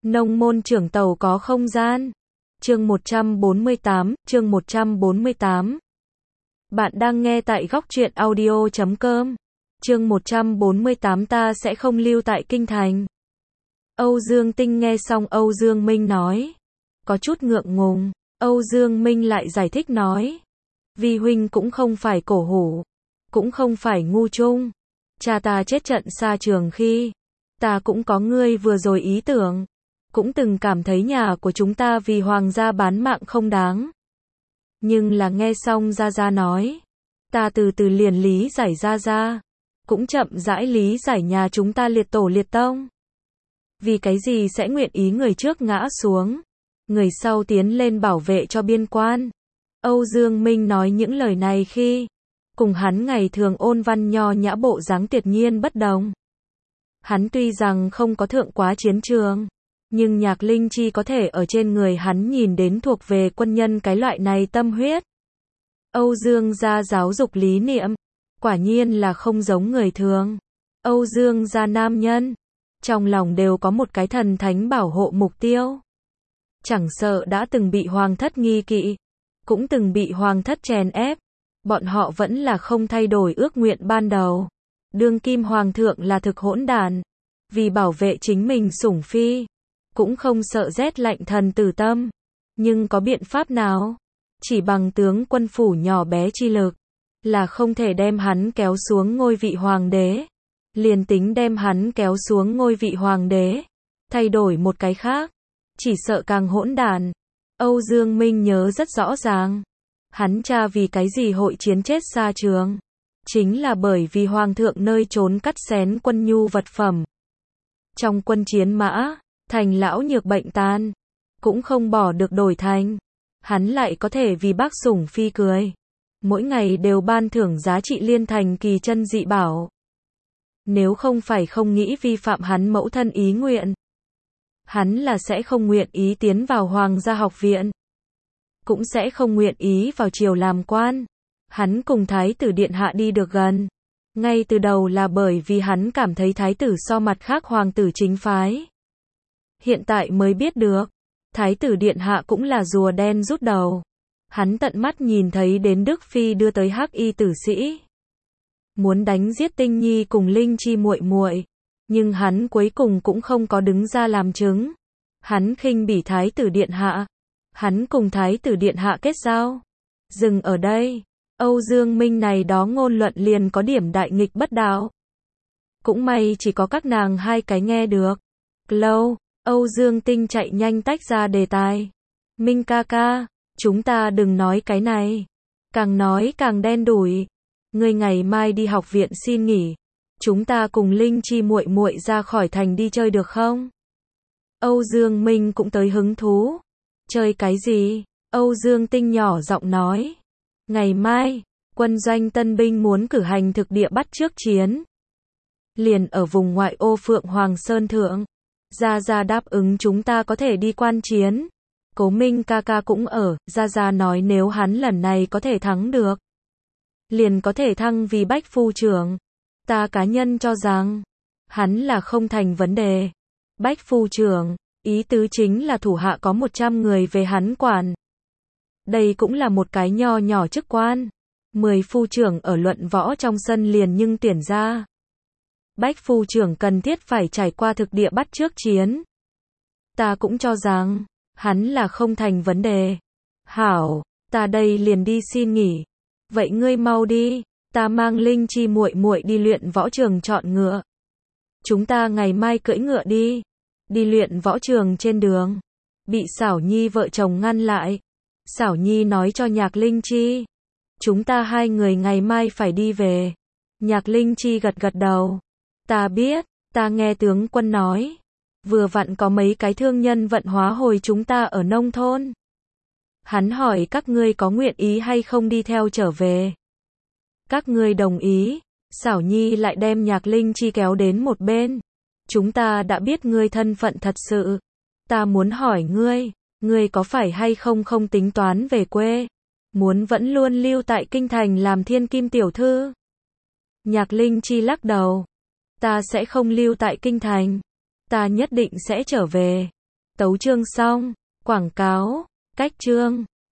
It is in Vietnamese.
Nông môn trưởng tàu có không gian. Chương 148. Bạn đang nghe tại góc truyện audio.com. Chương 148 ta sẽ không lưu tại kinh thành. Âu Dương Tinh nghe xong Âu Dương Minh nói. Có chút ngượng ngùng. Âu Dương Minh lại giải thích nói. Vi huynh cũng không phải cổ hủ. Cũng không phải ngu trung. Cha ta chết trận xa trường khi. Ta cũng có ngươi vừa rồi ý tưởng. Cũng từng cảm thấy nhà của chúng ta vì hoàng gia bán mạng không đáng. Nhưng là nghe xong Gia Gia nói. Ta từ từ liền lý giải Gia Gia. Cũng chậm rãi lý giải nhà chúng ta liệt tổ liệt tông. Vì cái gì sẽ nguyện ý người trước ngã xuống. Người sau tiến lên bảo vệ cho biên quan. Âu Dương Minh nói những lời này khi. Cùng hắn ngày thường ôn văn nho nhã bộ dáng tuyệt nhiên bất đồng. Hắn tuy rằng không có thượng quá chiến trường. Nhưng Nhạc Linh Chi có thể ở trên người hắn nhìn đến thuộc về quân nhân cái loại này tâm huyết. Âu Dương gia giáo dục lý niệm. Quả nhiên là không giống người thường. Âu Dương gia nam nhân. Trong lòng đều có một cái thần thánh bảo hộ mục tiêu. Chẳng sợ đã từng bị hoàng thất nghi kỵ. Cũng từng bị hoàng thất chèn ép. Bọn họ vẫn là không thay đổi ước nguyện ban đầu. Đương kim hoàng thượng là thực hỗn đản. Vì bảo vệ chính mình sủng phi. Cũng không sợ rét lạnh thần tử tâm. Nhưng có biện pháp nào? Chỉ bằng tướng quân phủ nhỏ bé chi lực. Là không thể đem hắn kéo xuống ngôi vị hoàng đế. Liền tính đem hắn kéo xuống ngôi vị hoàng đế. Thay đổi một cái khác. Chỉ sợ càng hỗn đản. Âu Dương Minh nhớ rất rõ ràng. Hắn cha vì cái gì hội chiến chết xa trường. Chính là bởi vì hoàng thượng nơi trốn cắt xén quân nhu vật phẩm. Trong quân chiến mã. Thành lão nhược bệnh tan. Cũng không bỏ được đổi thành. Hắn lại có thể vì bác sủng phi cười. Mỗi ngày đều ban thưởng giá trị liên thành kỳ chân dị bảo. Nếu không phải không nghĩ vi phạm hắn mẫu thân ý nguyện. Hắn là sẽ không nguyện ý tiến vào hoàng gia học viện. Cũng sẽ không nguyện ý vào triều làm quan. Hắn cùng thái tử điện hạ đi được gần. Ngay từ đầu là bởi vì hắn cảm thấy thái tử so mặt khác hoàng tử chính phái. Hiện tại mới biết được, thái tử điện hạ cũng là rùa đen rút đầu. Hắn tận mắt nhìn thấy đến Đức Phi đưa tới hắc y tử sĩ. Muốn đánh giết Tinh Nhi cùng Linh Chi muội muội, nhưng hắn cuối cùng cũng không có đứng ra làm chứng. Hắn khinh bỉ thái tử điện hạ. Hắn cùng thái tử điện hạ kết giao. Dừng ở đây, Âu Dương Minh này đó ngôn luận liền có điểm đại nghịch bất đạo. Cũng may chỉ có các nàng hai cái nghe được. Lâu. Âu Dương Tinh chạy nhanh tách ra đề tài. Minh ca ca, chúng ta đừng nói cái này. Càng nói càng đen đủi. Ngươi ngày mai đi học viện xin nghỉ. Chúng ta cùng Linh Chi muội muội ra khỏi thành đi chơi được không? Âu Dương Minh cũng tới hứng thú. Chơi cái gì? Âu Dương Tinh nhỏ giọng nói. Ngày mai, quân doanh tân binh muốn cử hành thực địa bắt trước chiến. Liền ở vùng ngoại ô Phượng Hoàng Sơn Thượng. Gia Gia đáp ứng chúng ta có thể đi quan chiến. Cố Minh ca ca cũng ở. Gia Gia nói nếu hắn lần này có thể thắng được. Liền có thể thăng vì bách phu trưởng. Ta cá nhân cho rằng. Hắn là không thành vấn đề. Bách phu trưởng. Ý tứ chính là thủ hạ có 100 người về hắn quản. Đây cũng là một cái nho nhỏ chức quan. 10 phu trưởng ở luận võ trong sân liền nhưng tuyển ra. Bách phu trưởng cần thiết phải trải qua thực địa bắt trước chiến. Ta cũng cho rằng, hắn là không thành vấn đề. Hảo, ta đây liền đi xin nghỉ. Vậy ngươi mau đi, ta mang Linh Chi muội muội đi luyện võ trường chọn ngựa. Chúng ta ngày mai cưỡi ngựa đi. Đi luyện võ trường trên đường. Bị Xảo Nhi vợ chồng ngăn lại. Xảo Nhi nói cho Nhạc Linh Chi. Chúng ta hai người ngày mai phải đi về. Nhạc Linh Chi gật gật đầu. Ta biết, ta nghe tướng quân nói. Vừa vặn có mấy cái thương nhân vận hóa hồi chúng ta ở nông thôn. Hắn hỏi các ngươi có nguyện ý hay không đi theo trở về. Các ngươi đồng ý. Xảo Nhi lại đem Nhạc Linh Chi kéo đến một bên. Chúng ta đã biết ngươi thân phận thật sự. Ta muốn hỏi ngươi có phải hay không không tính toán về quê. Muốn vẫn luôn lưu tại kinh thành làm thiên kim tiểu thư. Nhạc Linh Chi lắc đầu. Ta sẽ không lưu tại kinh thành. Ta nhất định sẽ trở về. Tấu chương xong. Quảng cáo. Cách chương.